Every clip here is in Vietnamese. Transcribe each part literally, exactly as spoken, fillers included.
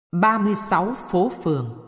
ba mươi sáu phố phường.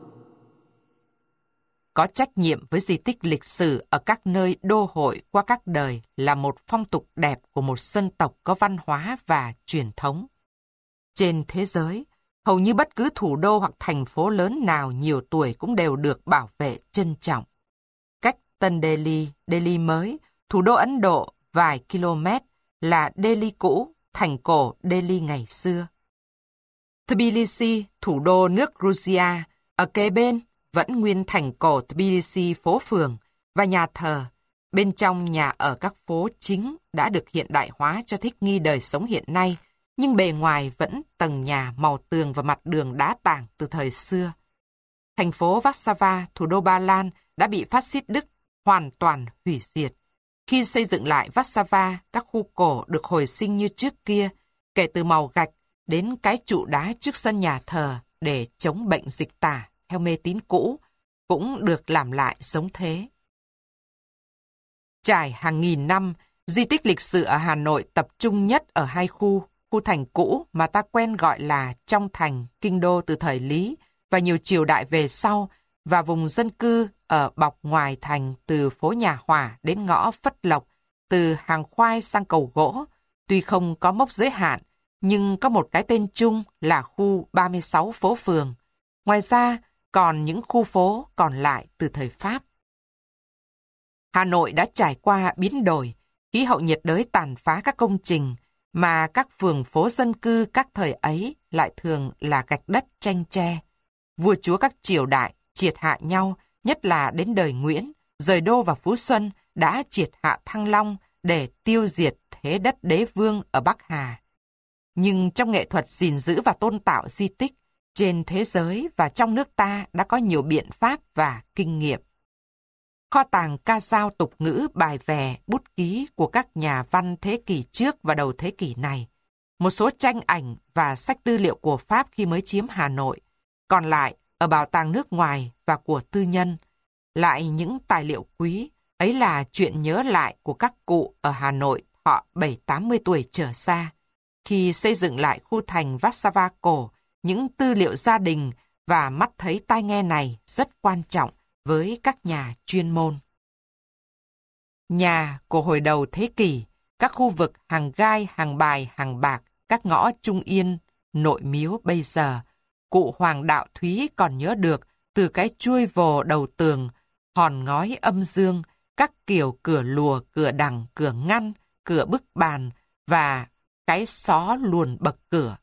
Có trách nhiệm với di tích lịch sử ở các nơi đô hội qua các đời là một phong tục đẹp của một dân tộc có văn hóa và truyền thống. Trên thế giới, hầu như bất cứ thủ đô hoặc thành phố lớn nào nhiều tuổi cũng đều được bảo vệ trân trọng. Cách Tân Delhi, Delhi mới, thủ đô Ấn Độ vài km là Delhi cũ, thành cổ Delhi ngày xưa. Tbilisi, thủ đô nước Georgia, ở kế bên vẫn nguyên thành cổ Tbilisi phố phường và nhà thờ. Bên trong nhà ở các phố chính đã được hiện đại hóa cho thích nghi đời sống hiện nay, nhưng bề ngoài vẫn tầng nhà, màu tường và mặt đường đá tảng từ thời xưa. Thành phố Warsaw, thủ đô Ba Lan, đã bị phát xít Đức hoàn toàn hủy diệt. Khi xây dựng lại Warsaw, các khu cổ được hồi sinh như trước kia, kể từ màu gạch đến cái trụ đá trước sân nhà thờ để chống bệnh dịch tả theo mê tín cũ, cũng được làm lại giống thế. Trải hàng nghìn năm, di tích lịch sử ở Hà Nội tập trung nhất ở hai khu, khu thành cũ mà ta quen gọi là trong thành, kinh đô từ thời Lý và nhiều triều đại về sau, và vùng dân cư ở bọc ngoài thành từ phố Nhà Hỏa đến ngõ Phất Lộc, từ hàng khoai sang cầu gỗ, tuy không có mốc giới hạn, nhưng có một cái tên chung là khu ba mươi sáu phố phường. Ngoài ra, còn những khu phố còn lại từ thời Pháp. Hà Nội đã trải qua biến đổi, khí hậu nhiệt đới tàn phá các công trình, mà các phường phố dân cư các thời ấy lại thường là gạch đất tranh tre. Vua chúa các triều đại triệt hạ nhau, nhất là đến đời Nguyễn, Dời Đô và Phú Xuân đã triệt hạ Thăng Long để tiêu diệt thế đất đế vương ở Bắc Hà. Nhưng trong nghệ thuật gìn giữ và tôn tạo di tích, trên thế giới và trong nước ta đã có nhiều biện pháp và kinh nghiệm. Kho tàng ca dao tục ngữ, bài vè, bút ký của các nhà văn thế kỷ trước và đầu thế kỷ này, một số tranh ảnh và sách tư liệu của Pháp khi mới chiếm Hà Nội, còn lại ở bảo tàng nước ngoài và của tư nhân. Lại những tài liệu quý, ấy là chuyện nhớ lại của các cụ ở Hà Nội thọ bảy tám mươi tuổi trở xa. Khi xây dựng lại khu thành Warsaw cổ, những tư liệu gia đình và mắt thấy tai nghe này rất quan trọng với các nhà chuyên môn. Nhà của hồi đầu thế kỷ, các khu vực Hàng Gai, Hàng Bài, Hàng Bạc, các ngõ Trung Yên, Nội Miếu bây giờ, cụ Hoàng Đạo Thúy còn nhớ được từ cái chuôi vồ đầu tường, hòn ngói âm dương, các kiểu cửa lùa, cửa đằng, cửa ngăn, cửa bức bàn và cái xó luồn bậc cửa.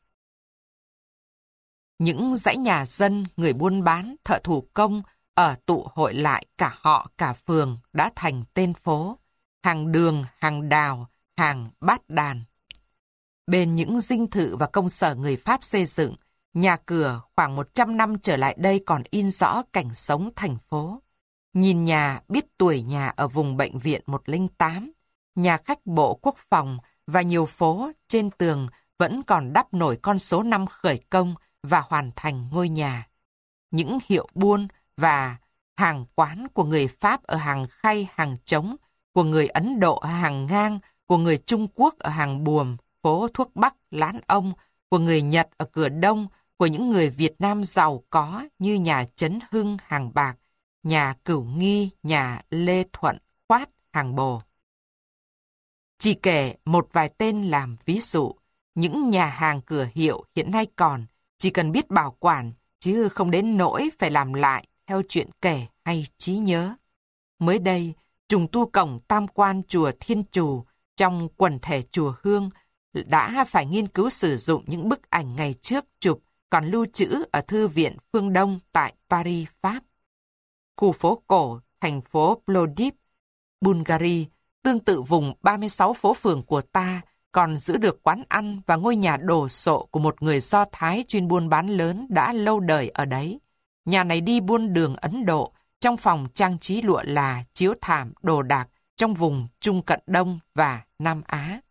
Những dãy nhà dân, người buôn bán, thợ thủ công ở tụ hội lại cả họ cả phường đã thành tên phố, hàng đường, hàng đào, hàng bát đàn. Bên những dinh thự và công sở người Pháp xây dựng, nhà cửa khoảng một trăm năm trở lại đây còn in rõ cảnh sống thành phố. Nhìn nhà biết tuổi nhà ở vùng bệnh viện một không tám, nhà khách bộ quốc phòng và nhiều phố trên tường vẫn còn đắp nổi con số năm khởi công và hoàn thành ngôi nhà. Những hiệu buôn và hàng quán của người Pháp ở hàng khay, hàng trống, của người Ấn Độ ở hàng ngang, của người Trung Quốc ở hàng buồm, phố thuốc Bắc, Lán Ông, của người Nhật ở cửa Đông, của những người Việt Nam giàu có như nhà Trấn Hưng, hàng Bạc, nhà Cửu Nghi, nhà Lê Thuận, Khoát, hàng Bồ. Chỉ kể một vài tên làm ví dụ, những nhà hàng cửa hiệu hiện nay còn, chỉ cần biết bảo quản, chứ không đến nỗi phải làm lại theo chuyện kể hay trí nhớ. Mới đây, trùng tu cổng tam quan chùa Thiên Trù trong quần thể chùa Hương đã phải nghiên cứu sử dụng những bức ảnh ngày trước chụp còn lưu trữ ở Thư viện Phương Đông tại Paris, Pháp. Khu phố cổ, thành phố Plovdiv, Bulgaria, tương tự vùng ba mươi sáu phố phường của ta, còn giữ được quán ăn và ngôi nhà đồ sộ của một người Do Thái chuyên buôn bán lớn đã lâu đời ở đấy. Nhà này đi buôn đường Ấn Độ, trong phòng trang trí lụa là, chiếu thảm, đồ đạc trong vùng Trung Cận Đông và Nam Á.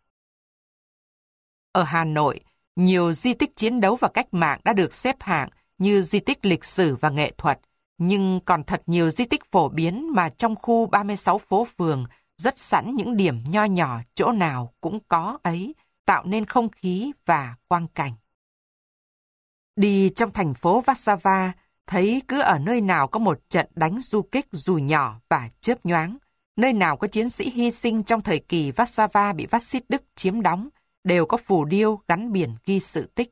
Ở Hà Nội, nhiều di tích chiến đấu và cách mạng đã được xếp hạng như di tích lịch sử và nghệ thuật, nhưng còn thật nhiều di tích phổ biến mà trong khu ba mươi sáu phố phường rất sẵn những điểm nho nhỏ chỗ nào cũng có ấy, tạo nên không khí và quang cảnh. Đi trong thành phố Warsaw, thấy cứ ở nơi nào có một trận đánh du kích dù nhỏ và chớp nhoáng, nơi nào có chiến sĩ hy sinh trong thời kỳ Warsaw bị phát xít Đức chiếm đóng, đều có phù điêu gắn biển ghi sự tích.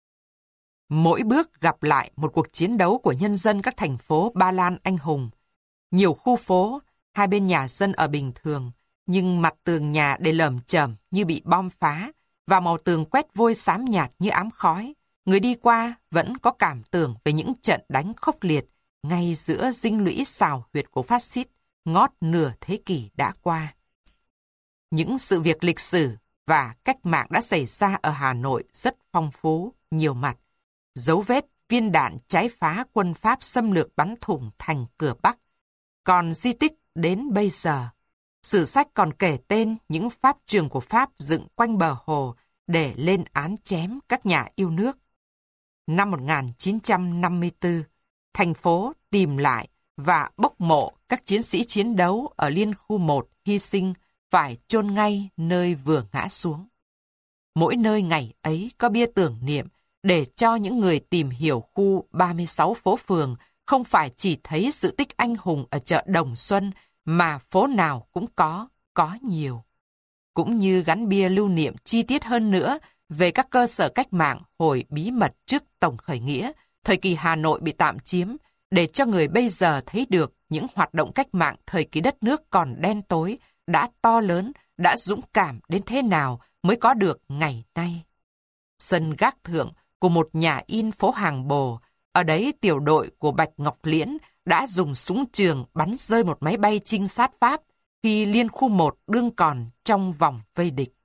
Mỗi bước gặp lại một cuộc chiến đấu của nhân dân các thành phố Ba Lan anh hùng. Nhiều khu phố, hai bên nhà dân ở bình thường, nhưng mặt tường nhà để lởm chởm như bị bom phá, và màu tường quét vôi xám nhạt như ám khói. Người đi qua vẫn có cảm tưởng về những trận đánh khốc liệt ngay giữa dinh lũy xào huyệt của phát xít ngót nửa thế kỷ đã qua. Những sự việc lịch sử và cách mạng đã xảy ra ở Hà Nội rất phong phú, nhiều mặt. Dấu vết viên đạn trái phá quân Pháp xâm lược bắn thủng thành cửa Bắc. Còn di tích đến bây giờ, sử sách còn kể tên những pháp trường của Pháp dựng quanh bờ hồ để lên án chém các nhà yêu nước. Năm một nghìn chín trăm năm mươi tư, thành phố tìm lại và bốc mộ các chiến sĩ chiến đấu ở Liên khu một hy sinh phải chôn ngay nơi vừa ngã xuống. Mỗi nơi ngày ấy có bia tưởng niệm để cho những người tìm hiểu khu ba mươi sáu phố phường không phải chỉ thấy sự tích anh hùng ở chợ Đồng Xuân mà phố nào cũng có, có nhiều. Cũng như gắn bia lưu niệm chi tiết hơn nữa về các cơ sở cách mạng hồi bí mật trước Tổng khởi nghĩa, thời kỳ Hà Nội bị tạm chiếm, để cho người bây giờ thấy được những hoạt động cách mạng thời kỳ đất nước còn đen tối, đã to lớn, đã dũng cảm đến thế nào mới có được ngày nay. Sân gác thượng của một nhà in phố Hàng Bồ, ở đấy tiểu đội của Bạch Ngọc Liễn đã dùng súng trường bắn rơi một máy bay trinh sát Pháp khi Liên khu một đương còn trong vòng vây địch.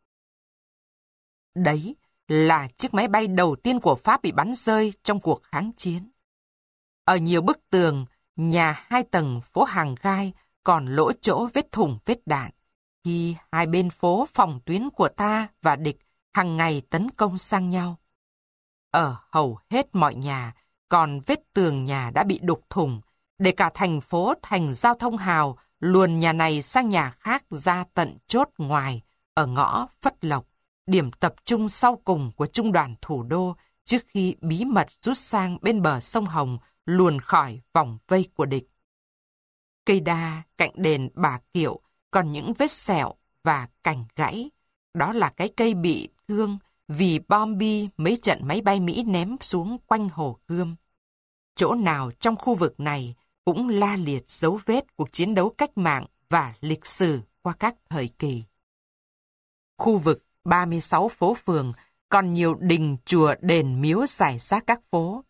Đấy là chiếc máy bay đầu tiên của Pháp bị bắn rơi trong cuộc kháng chiến. Ở nhiều bức tường, nhà hai tầng phố Hàng Gai còn lỗ chỗ vết thủng vết đạn, khi hai bên phố phòng tuyến của ta và địch hàng ngày tấn công sang nhau. Ở hầu hết mọi nhà, còn vết tường nhà đã bị đục thủng, để cả thành phố thành giao thông hào, luồn nhà này sang nhà khác ra tận chốt ngoài, ở ngõ Phất Lộc, điểm tập trung sau cùng của trung đoàn thủ đô, trước khi bí mật rút sang bên bờ sông Hồng, luồn khỏi vòng vây của địch. Cây đa cạnh đền Bà Kiệu còn những vết sẹo và cành gãy. Đó là cái cây bị thương vì bom bi mấy trận máy bay Mỹ ném xuống quanh Hồ Gươm. Chỗ nào trong khu vực này cũng la liệt dấu vết cuộc chiến đấu cách mạng và lịch sử qua các thời kỳ. Khu vực ba mươi sáu phố phường còn nhiều đình, chùa, đền, miếu rải rác các phố.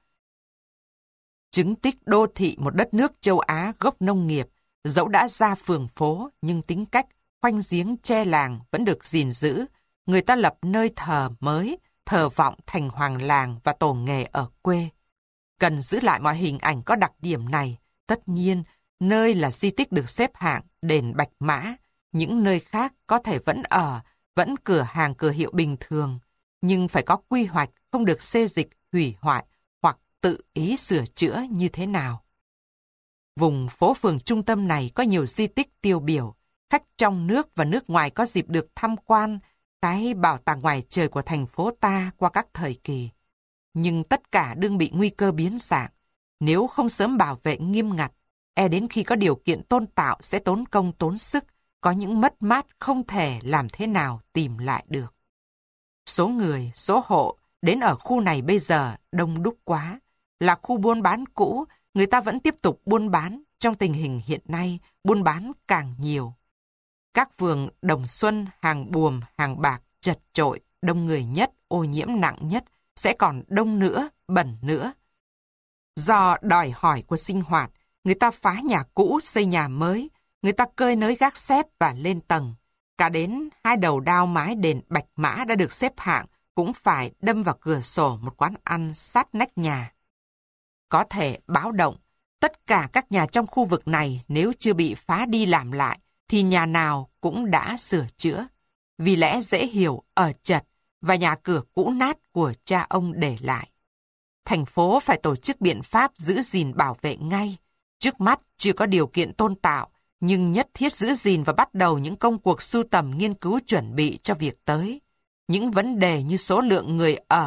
Chứng tích đô thị một đất nước châu Á gốc nông nghiệp, dẫu đã ra phường phố nhưng tính cách khoanh giếng che làng vẫn được gìn giữ. Người ta lập nơi thờ mới, thờ vọng thành hoàng làng và tổ nghề ở quê. Cần giữ lại mọi hình ảnh có đặc điểm này. Tất nhiên, nơi là di tích được xếp hạng đền Bạch Mã, những nơi khác có thể vẫn ở, vẫn cửa hàng cửa hiệu bình thường, nhưng phải có quy hoạch, không được xê dịch, hủy hoại hoặc tự ý sửa chữa như thế nào. Vùng phố phường trung tâm này có nhiều di tích tiêu biểu, khách trong nước và nước ngoài có dịp được tham quan cái bảo tàng ngoài trời của thành phố ta qua các thời kỳ. Nhưng tất cả đương bị nguy cơ biến dạng. Nếu không sớm bảo vệ nghiêm ngặt, e đến khi có điều kiện tôn tạo sẽ tốn công tốn sức, có những mất mát không thể làm thế nào tìm lại được. Số người, số hộ đến ở khu này bây giờ đông đúc quá. Là khu buôn bán cũ, người ta vẫn tiếp tục buôn bán. Trong tình hình hiện nay, buôn bán càng nhiều. Các phường Đồng Xuân, Hàng Buồm, Hàng Bạc chật chội, đông người nhất, ô nhiễm nặng nhất, sẽ còn đông nữa, bẩn nữa. Do đòi hỏi của sinh hoạt, người ta phá nhà cũ xây nhà mới, người ta cơi nới gác xếp và lên tầng. Cả đến hai đầu đao mái đền Bạch Mã đã được xếp hạng cũng phải đâm vào cửa sổ một quán ăn sát nách nhà. Có thể báo động, tất cả các nhà trong khu vực này nếu chưa bị phá đi làm lại, thì nhà nào cũng đã sửa chữa. Vì lẽ dễ hiểu ở chật và nhà cửa cũ nát của cha ông để lại. Thành phố phải tổ chức biện pháp giữ gìn bảo vệ ngay. Trước mắt chưa có điều kiện tôn tạo, nhưng nhất thiết giữ gìn và bắt đầu những công cuộc sưu tầm nghiên cứu chuẩn bị cho việc tới. Những vấn đề như số lượng người ở,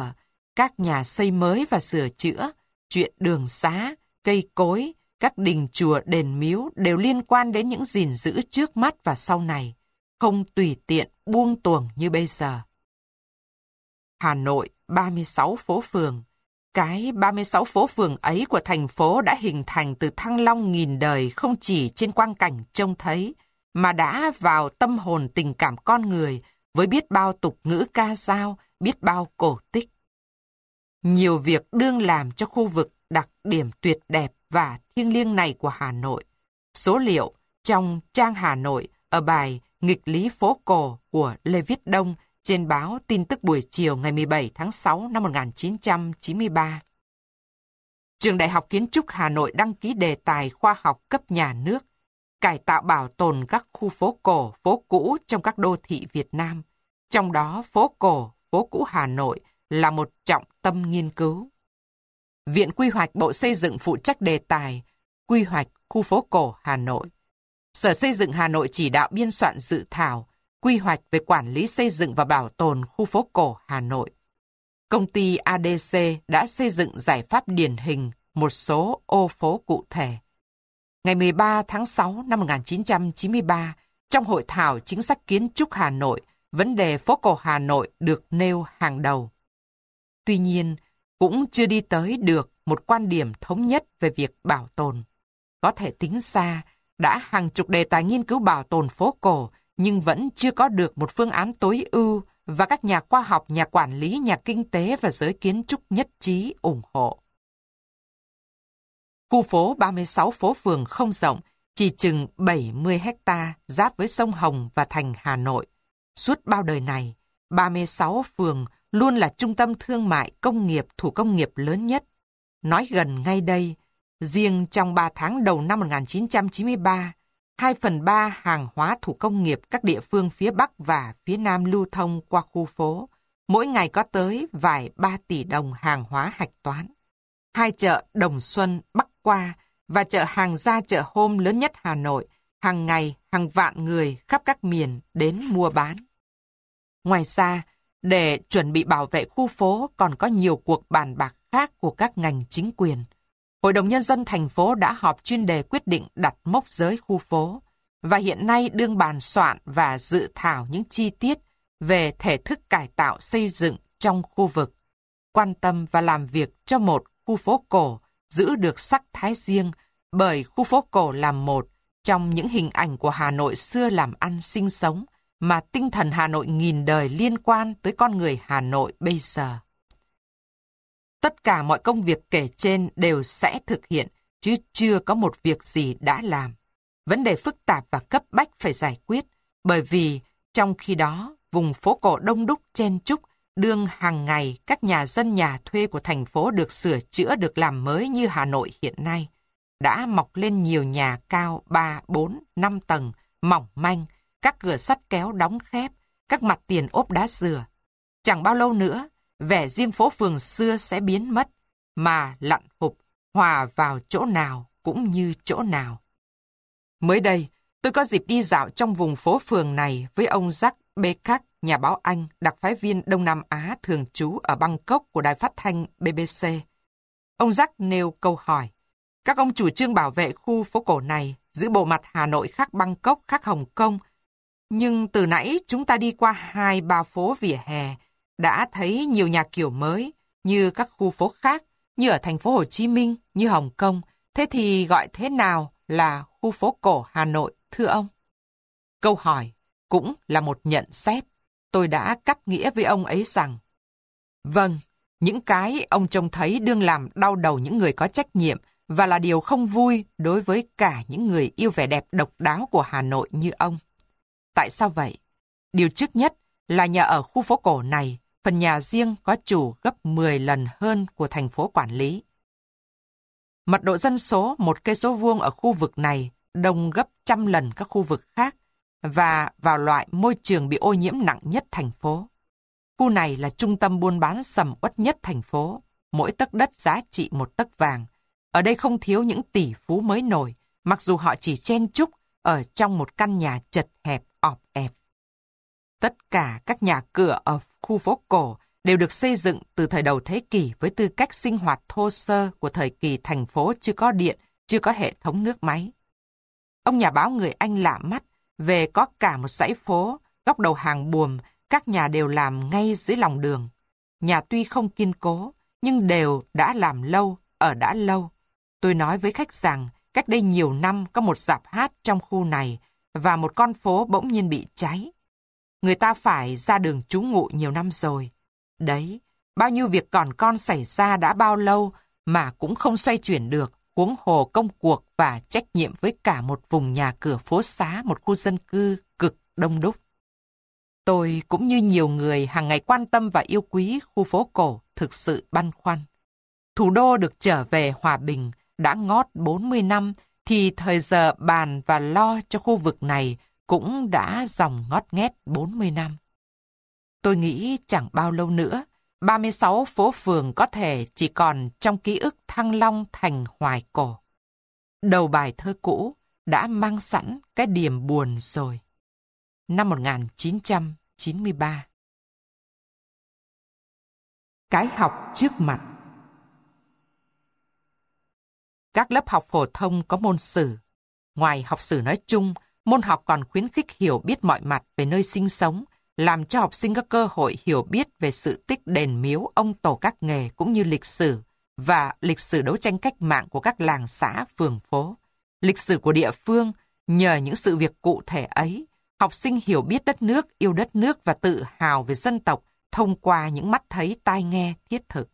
các nhà xây mới và sửa chữa, chuyện đường xá, cây cối, các đình chùa đền miếu đều liên quan đến những gìn giữ trước mắt và sau này, không tùy tiện buông tuồng như bây giờ. Hà Nội, ba mươi sáu phố phường. Cái ba mươi sáu phố phường ấy của thành phố đã hình thành từ thăng long nghìn đời không chỉ trên quang cảnh trông thấy, mà đã vào tâm hồn tình cảm con người với biết bao tục ngữ ca dao, biết bao cổ tích. Nhiều việc đương làm cho khu vực đặc điểm tuyệt đẹp và thiêng liêng này của Hà Nội. Số liệu trong trang Hà Nội ở bài Nghịch lý phố cổ của Lê Viết Đông trên báo Tin tức buổi chiều ngày mười bảy tháng sáu năm một nghìn chín trăm chín mươi ba. Trường Đại học Kiến trúc Hà Nội đăng ký đề tài khoa học cấp nhà nước, cải tạo bảo tồn các khu phố cổ, phố cũ trong các đô thị Việt Nam. Trong đó phố cổ, phố cũ Hà Nội là một trọng tâm nghiên cứu. Viện Quy hoạch Bộ Xây dựng phụ trách đề tài Quy hoạch khu phố cổ Hà Nội. Sở Xây dựng Hà Nội chỉ đạo biên soạn dự thảo quy hoạch về quản lý xây dựng và bảo tồn khu phố cổ Hà Nội. Công ty a đê xê đã xây dựng giải pháp điển hình một số ô phố cụ thể. Ngày mười ba tháng sáu năm một nghìn chín trăm chín mươi ba, trong hội thảo chính sách kiến trúc Hà Nội, vấn đề phố cổ Hà Nội được nêu hàng đầu. Tuy nhiên, cũng chưa đi tới được một quan điểm thống nhất về việc bảo tồn. Có thể tính xa, đã hàng chục đề tài nghiên cứu bảo tồn phố cổ, nhưng vẫn chưa có được một phương án tối ưu và các nhà khoa học, nhà quản lý, nhà kinh tế và giới kiến trúc nhất trí ủng hộ. Khu phố ba mươi sáu phố phường không rộng, chỉ chừng bảy mươi héc ta giáp với sông Hồng và thành Hà Nội. Suốt bao đời này, ba mươi sáu phường luôn là trung tâm thương mại, công nghiệp, thủ công nghiệp lớn nhất. Nói gần ngay đây, riêng trong ba tháng đầu năm một nghìn chín trăm chín mươi ba, hai phần ba hàng hóa thủ công nghiệp các địa phương phía Bắc và phía Nam lưu thông qua khu phố, mỗi ngày có tới vài ba tỷ đồng hàng hóa hạch toán. Hai chợ Đồng Xuân, Bắc Qua và chợ hàng gia chợ hôm lớn nhất Hà Nội, hàng ngày hàng vạn người khắp các miền đến mua bán. Ngoài ra, để chuẩn bị bảo vệ khu phố còn có nhiều cuộc bàn bạc khác của các ngành chính quyền. Hội đồng Nhân dân thành phố đã họp chuyên đề quyết định đặt mốc giới khu phố, và hiện nay đương bàn soạn và dự thảo những chi tiết về thể thức cải tạo xây dựng trong khu vực, quan tâm và làm việc cho một khu phố cổ giữ được sắc thái riêng, bởi khu phố cổ là một trong những hình ảnh của Hà Nội xưa làm ăn sinh sống, mà tinh thần Hà Nội nghìn đời liên quan tới con người Hà Nội bây giờ. Tất cả mọi công việc kể trên đều sẽ thực hiện, chứ chưa có một việc gì đã làm. Vấn đề phức tạp và cấp bách phải giải quyết, bởi vì trong khi đó, vùng phố cổ đông đúc chen chúc, đương hàng ngày các nhà dân nhà thuê của thành phố được sửa chữa, được làm mới như Hà Nội hiện nay. Đã mọc lên nhiều nhà cao ba, bốn, năm tầng, mỏng manh, các cửa sắt kéo đóng khép, các mặt tiền ốp đá dừa. Chẳng bao lâu nữa, vẻ riêng phố phường xưa sẽ biến mất, mà lặn hụp, hòa vào chỗ nào cũng như chỗ nào. Mới đây, tôi có dịp đi dạo trong vùng phố phường này với ông Jack Beckett, nhà báo Anh, đặc phái viên Đông Nam Á thường trú ở Bangkok của đài phát thanh bê bê xê. Ông Jack nêu câu hỏi: các ông chủ trương bảo vệ khu phố cổ này, giữ bộ mặt Hà Nội khác Bangkok, khác Hồng Kông. Nhưng từ nãy chúng ta đi qua hai ba phố vỉa hè, đã thấy nhiều nhà kiểu mới, như các khu phố khác, như ở thành phố Hồ Chí Minh, như Hồng Kông. Thế thì gọi thế nào là khu phố cổ Hà Nội, thưa ông? Câu hỏi cũng là một nhận xét. Tôi đã cắt nghĩa với ông ấy rằng, vâng, những cái ông trông thấy đương làm đau đầu những người có trách nhiệm, và là điều không vui đối với cả những người yêu vẻ đẹp độc đáo của Hà Nội như ông. Tại sao vậy? Điều trước nhất là nhà ở khu phố cổ này, phần nhà riêng có chủ gấp mười lần hơn của thành phố quản lý. Mật độ dân số một cây số vuông ở khu vực này đông gấp trăm lần các khu vực khác, và vào loại môi trường bị ô nhiễm nặng nhất thành phố. Khu này là trung tâm buôn bán sầm uất nhất thành phố, mỗi tấc đất giá trị một tấc vàng. Ở đây không thiếu những tỷ phú mới nổi, mặc dù họ chỉ chen chúc ở trong một căn nhà chật hẹp ọp ẹp. Tất cả các nhà cửa ở khu phố cổ đều được xây dựng từ thời đầu thế kỷ với tư cách sinh hoạt thô sơ của thời kỳ thành phố chưa có điện, chưa có hệ thống nước máy. Ông nhà báo người Anh lạ mắt về có cả một dãy phố, góc đầu hàng buồm, các nhà đều làm ngay dưới lòng đường. Nhà tuy không kiên cố, nhưng đều đã làm lâu, ở đã lâu. Tôi nói với khách rằng, cách đây nhiều năm có một rạp hát trong khu này và một con phố bỗng nhiên bị cháy. Người ta phải ra đường trú ngụ nhiều năm rồi. Đấy, bao nhiêu việc còn con xảy ra đã bao lâu mà cũng không xoay chuyển được, huống hồ công cuộc và trách nhiệm với cả một vùng nhà cửa phố xá, một khu dân cư cực đông đúc. Tôi cũng như nhiều người hàng ngày quan tâm và yêu quý khu phố cổ thực sự băn khoăn. Thủ đô được trở về hòa bình đã ngót bốn mươi năm thì thời giờ bàn và lo cho khu vực này cũng đã dòng ngót nghét bốn mươi năm. Tôi nghĩ chẳng bao lâu nữa, ba mươi sáu phố phường có thể chỉ còn trong ký ức Thăng Long thành hoài cổ. Đầu bài thơ cũ đã mang sẵn cái điềm buồn rồi. Năm một nghìn chín trăm chín mươi ba. Cái học trước mặt. Các lớp học phổ thông có môn sử. Ngoài học sử nói chung, môn học còn khuyến khích hiểu biết mọi mặt về nơi sinh sống, làm cho học sinh có cơ hội hiểu biết về sự tích đền miếu ông tổ các nghề cũng như lịch sử và lịch sử đấu tranh cách mạng của các làng xã, phường phố. Lịch sử của địa phương, nhờ những sự việc cụ thể ấy, học sinh hiểu biết đất nước, yêu đất nước và tự hào về dân tộc thông qua những mắt thấy tai nghe thiết thực.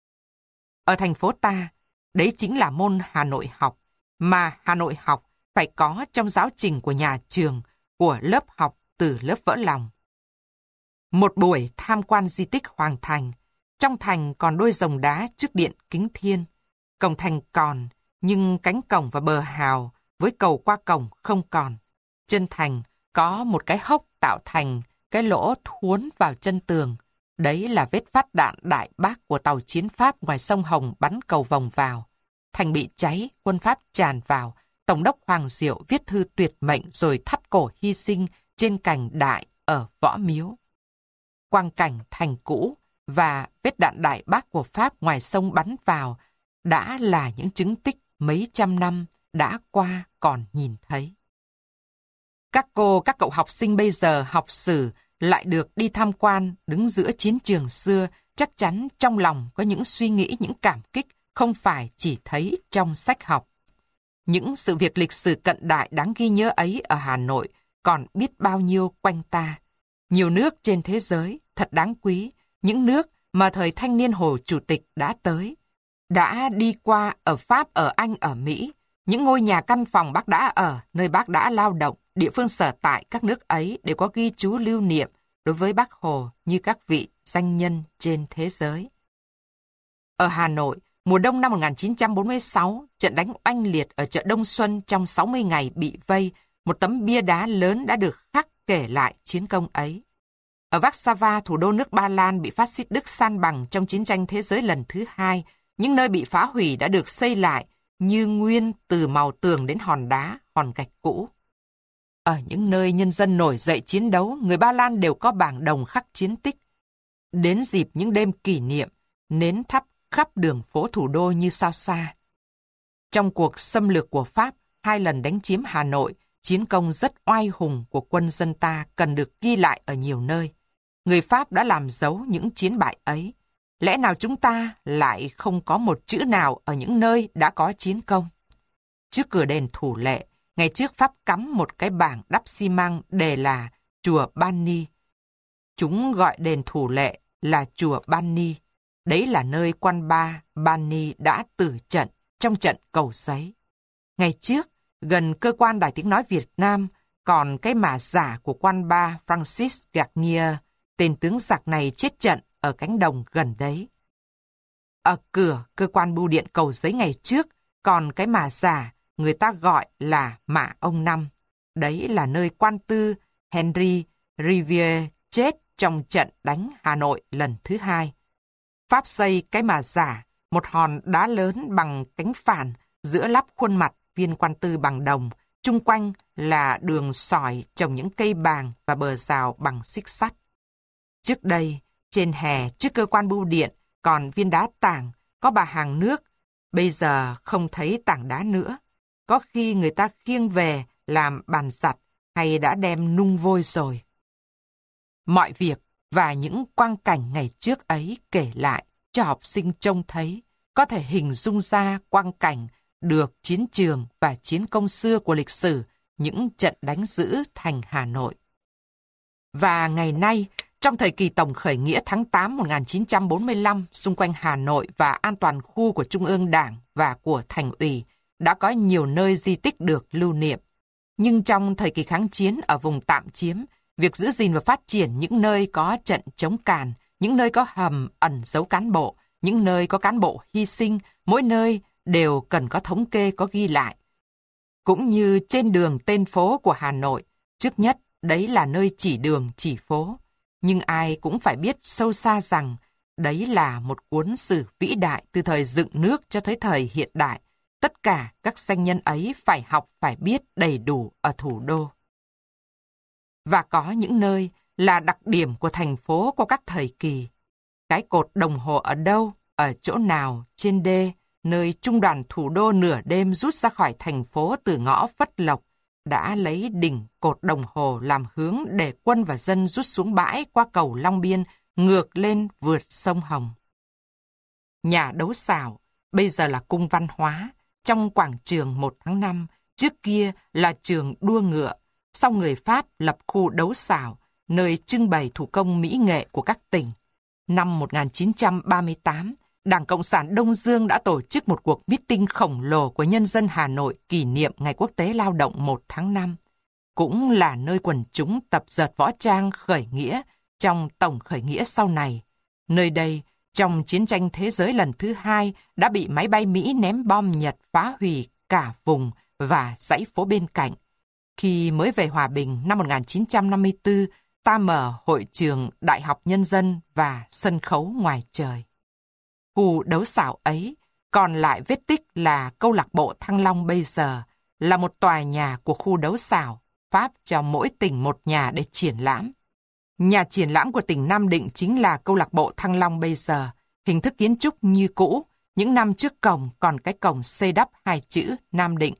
Ở thành phố ta, đấy chính là môn Hà Nội học, mà Hà Nội học phải có trong giáo trình của nhà trường, của lớp học từ lớp vỡ lòng. Một buổi tham quan di tích Hoàng Thành, trong thành còn đôi rồng đá trước điện Kính Thiên. Cổng thành còn, nhưng cánh cổng và bờ hào với cầu qua cổng không còn. Chân thành có một cái hốc tạo thành cái lỗ thuốn vào chân tường. Đấy là vết phát đạn đại bác của tàu chiến Pháp ngoài sông Hồng bắn cầu vòng vào. Thành bị cháy, quân Pháp tràn vào. Tổng đốc Hoàng Diệu viết thư tuyệt mệnh rồi thắt cổ hy sinh trên cành đại ở Võ Miếu. Quang cảnh thành cũ và vết đạn đại bác của Pháp ngoài sông bắn vào đã là những chứng tích mấy trăm năm đã qua còn nhìn thấy. Các cô, các cậu học sinh bây giờ học sử lại được đi tham quan đứng giữa chiến trường xưa, chắc chắn trong lòng có những suy nghĩ, những cảm kích không phải chỉ thấy trong sách học. Những sự việc lịch sử cận đại đáng ghi nhớ ấy ở Hà Nội còn biết bao nhiêu quanh ta. Nhiều nước trên thế giới thật đáng quý, những nước mà thời thanh niên Hồ Chủ tịch đã tới, đã đi qua ở Pháp, ở Anh, ở Mỹ, những ngôi nhà căn phòng bác đã ở, nơi bác đã lao động, địa phương sở tại các nước ấy đều có ghi chú lưu niệm đối với Bác Hồ như các vị danh nhân trên thế giới. Ở Hà Nội, mùa đông năm một nghìn chín trăm bốn mươi sáu, trận đánh oanh liệt ở chợ Đông Xuân trong sáu mươi ngày bị vây, một tấm bia đá lớn đã được khắc kể lại chiến công ấy. Ở Warsaw, thủ đô nước Ba Lan bị phát xít Đức san bằng trong chiến tranh thế giới lần thứ hai, những nơi bị phá hủy đã được xây lại như nguyên từ màu tường đến hòn đá, hòn gạch cũ. Ở những nơi nhân dân nổi dậy chiến đấu, người Ba Lan đều có bảng đồng khắc chiến tích. Đến dịp những đêm kỷ niệm, nến thắp khắp đường phố thủ đô như sao xa. Trong cuộc xâm lược của Pháp, hai lần đánh chiếm Hà Nội, chiến công rất oai hùng của quân dân ta cần được ghi lại ở nhiều nơi. Người Pháp đã làm dấu những chiến bại ấy. Lẽ nào chúng ta lại không có một chữ nào ở những nơi đã có chiến công? Trước cửa đền Thủ Lệ, ngày trước Pháp cắm một cái bảng đắp xi măng đề là chùa Ban Ni. Chúng gọi đền Thủ Lệ là chùa Ban Ni. Đấy là nơi quan ba Ban Ni đã tử trận trong trận Cầu Giấy. Ngày trước, gần cơ quan Đài Tiếng Nói Việt Nam, còn cái mả giả của quan ba Francis Garnier, tên tướng giặc này chết trận ở cánh đồng gần đấy. Ở cửa cơ quan bưu điện Cầu Giấy ngày trước, còn cái mả giả người ta gọi là mả ông Năm. Đấy là nơi quan tư Henry Riviere chết trong trận đánh Hà Nội lần thứ hai. Pháp xây cái mả giả, một hòn đá lớn bằng cánh phản, giữa lắp khuôn mặt viên quan tư bằng đồng, chung quanh là đường sỏi trồng những cây bàng và bờ rào bằng xích sắt. Trước đây, trên hè trước cơ quan bưu điện còn viên đá tảng, có bà hàng nước. Bây giờ không thấy tảng đá nữa. Có khi người ta khiêng về làm bàn giặt hay đã đem nung vôi rồi. Mọi việc và những quang cảnh ngày trước ấy kể lại cho học sinh trông thấy, có thể hình dung ra quang cảnh được chiến trường và chiến công xưa của lịch sử, những trận đánh giữ thành Hà Nội. Và ngày nay, trong thời kỳ tổng khởi nghĩa tháng tám một nghìn chín trăm bốn mươi lăm, xung quanh Hà Nội và an toàn khu của Trung ương Đảng và của Thành ủy, đã có nhiều nơi di tích được lưu niệm. Nhưng trong thời kỳ kháng chiến ở vùng tạm chiếm, việc giữ gìn và phát triển những nơi có trận chống càn, những nơi có hầm ẩn giấu cán bộ, những nơi có cán bộ hy sinh, mỗi nơi đều cần có thống kê, có ghi lại. Cũng như trên đường tên phố của Hà Nội, trước nhất đấy là nơi chỉ đường chỉ phố. Nhưng ai cũng phải biết sâu xa rằng đấy là một cuốn sử vĩ đại từ thời dựng nước cho tới thời hiện đại. Tất cả các danh nhân ấy phải học, phải biết đầy đủ ở thủ đô. Và có những nơi là đặc điểm của thành phố qua các thời kỳ. Cái cột đồng hồ ở đâu, ở chỗ nào, trên đê, nơi trung đoàn thủ đô nửa đêm rút ra khỏi thành phố từ ngõ Phất Lộc, đã lấy đỉnh cột đồng hồ làm hướng để quân và dân rút xuống bãi qua cầu Long Biên, ngược lên vượt sông Hồng. Nhà đấu xảo, bây giờ là cung văn hóa, trong quảng trường một tháng năm, trước kia là trường đua ngựa, sau người Pháp lập khu đấu xảo, nơi trưng bày thủ công mỹ nghệ của các tỉnh. Năm một nghìn chín trăm ba mươi tám, Đảng Cộng sản Đông Dương đã tổ chức một cuộc meeting khổng lồ của nhân dân Hà Nội kỷ niệm Ngày Quốc tế Lao động một tháng năm. Cũng là nơi quần chúng tập dượt võ trang khởi nghĩa trong tổng khởi nghĩa sau này. Nơi đây, trong chiến tranh thế giới lần thứ hai, đã bị máy bay Mỹ ném bom Nhật phá hủy cả vùng và dãy phố bên cạnh. Khi mới về hòa bình năm một nghìn chín trăm năm mươi tư, ta mở hội trường Đại học Nhân dân và sân khấu ngoài trời. Khu đấu xảo ấy còn lại vết tích là câu lạc bộ Thăng Long bây giờ, là một tòa nhà của khu đấu xảo, Pháp cho mỗi tỉnh một nhà để triển lãm. Nhà triển lãm của tỉnh Nam Định chính là câu lạc bộ Thăng Long bây giờ, hình thức kiến trúc như cũ, những năm trước cổng còn cái cổng xây đắp hai chữ Nam Định.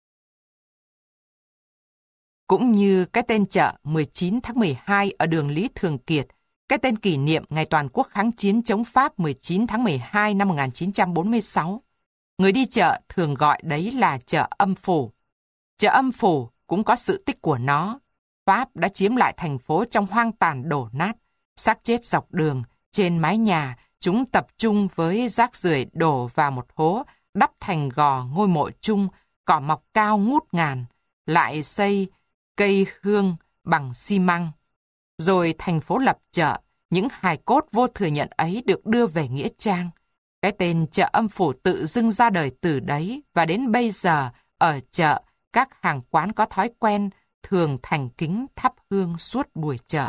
Cũng như cái tên chợ mười chín tháng mười hai ở đường Lý Thường Kiệt, cái tên kỷ niệm Ngày Toàn quốc kháng chiến chống Pháp mười chín tháng mười hai năm một nghìn chín trăm bốn mươi sáu. Người đi chợ thường gọi đấy là chợ Âm Phủ. Chợ Âm Phủ cũng có sự tích của nó. Pháp đã chiếm lại thành phố trong hoang tàn đổ nát, xác chết dọc đường, trên mái nhà, chúng tập trung với rác rưởi đổ vào một hố, đắp thành gò ngôi mộ chung, cỏ mọc cao ngút ngàn, lại xây cây hương bằng xi măng. Rồi thành phố lập chợ, những hài cốt vô thừa nhận ấy được đưa về Nghĩa Trang. Cái tên chợ Âm Phủ tự dưng ra đời từ đấy, và đến bây giờ, ở chợ, các hàng quán có thói quen thường thành kính thắp hương suốt buổi chợ.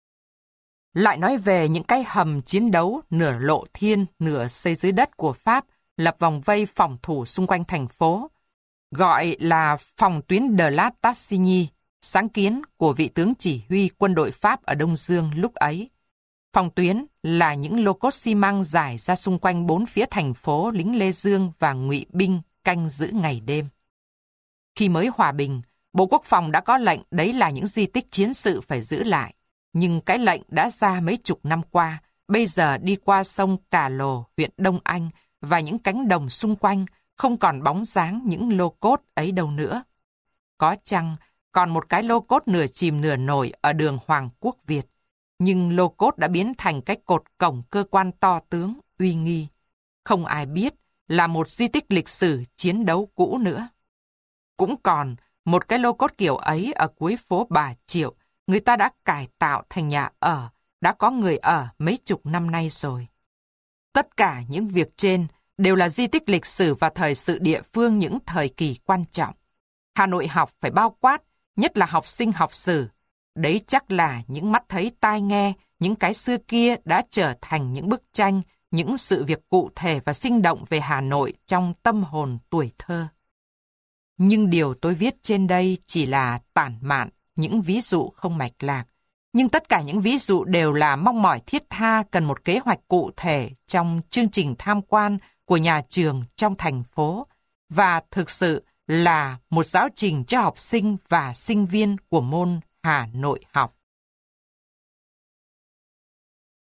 Lại nói về những cái hầm chiến đấu nửa lộ thiên, nửa xây dưới đất của Pháp, lập vòng vây phòng thủ xung quanh thành phố, gọi là phòng tuyến de la Tassigny, sáng kiến của vị tướng chỉ huy quân đội Pháp ở Đông Dương lúc ấy. Phòng tuyến là những lô cốt xi măng rải ra xung quanh bốn phía thành phố, lính Lê Dương và ngụy binh canh giữ ngày đêm. Khi mới hòa bình, Bộ Quốc phòng đã có lệnh đấy là những di tích chiến sự phải giữ lại. Nhưng cái lệnh đã ra mấy chục năm qua, bây giờ đi qua sông Cà Lồ, huyện Đông Anh và những cánh đồng xung quanh, không còn bóng dáng những lô cốt ấy đâu nữa. Có chăng còn một cái lô cốt nửa chìm nửa nổi ở đường Hoàng Quốc Việt, nhưng lô cốt đã biến thành cái cột cổng cơ quan to tướng, uy nghi. Không ai biết là một di tích lịch sử chiến đấu cũ nữa. Cũng còn một cái lô cốt kiểu ấy ở cuối phố Bà Triệu, người ta đã cải tạo thành nhà ở, đã có người ở mấy chục năm nay rồi. Tất cả những việc trên đều là di tích lịch sử và thời sự địa phương những thời kỳ quan trọng. Hà Nội học phải bao quát, nhất là học sinh học sử. Đấy chắc là những mắt thấy tai nghe, những cái xưa kia đã trở thành những bức tranh, những sự việc cụ thể và sinh động về Hà Nội trong tâm hồn tuổi thơ. Nhưng điều tôi viết trên đây chỉ là tản mạn, những ví dụ không mạch lạc. Nhưng tất cả những ví dụ đều là mong mỏi thiết tha cần một kế hoạch cụ thể trong chương trình tham quan của nhà trường trong thành phố và thực sự là một giáo trình cho học sinh và sinh viên của môn Hà Nội học.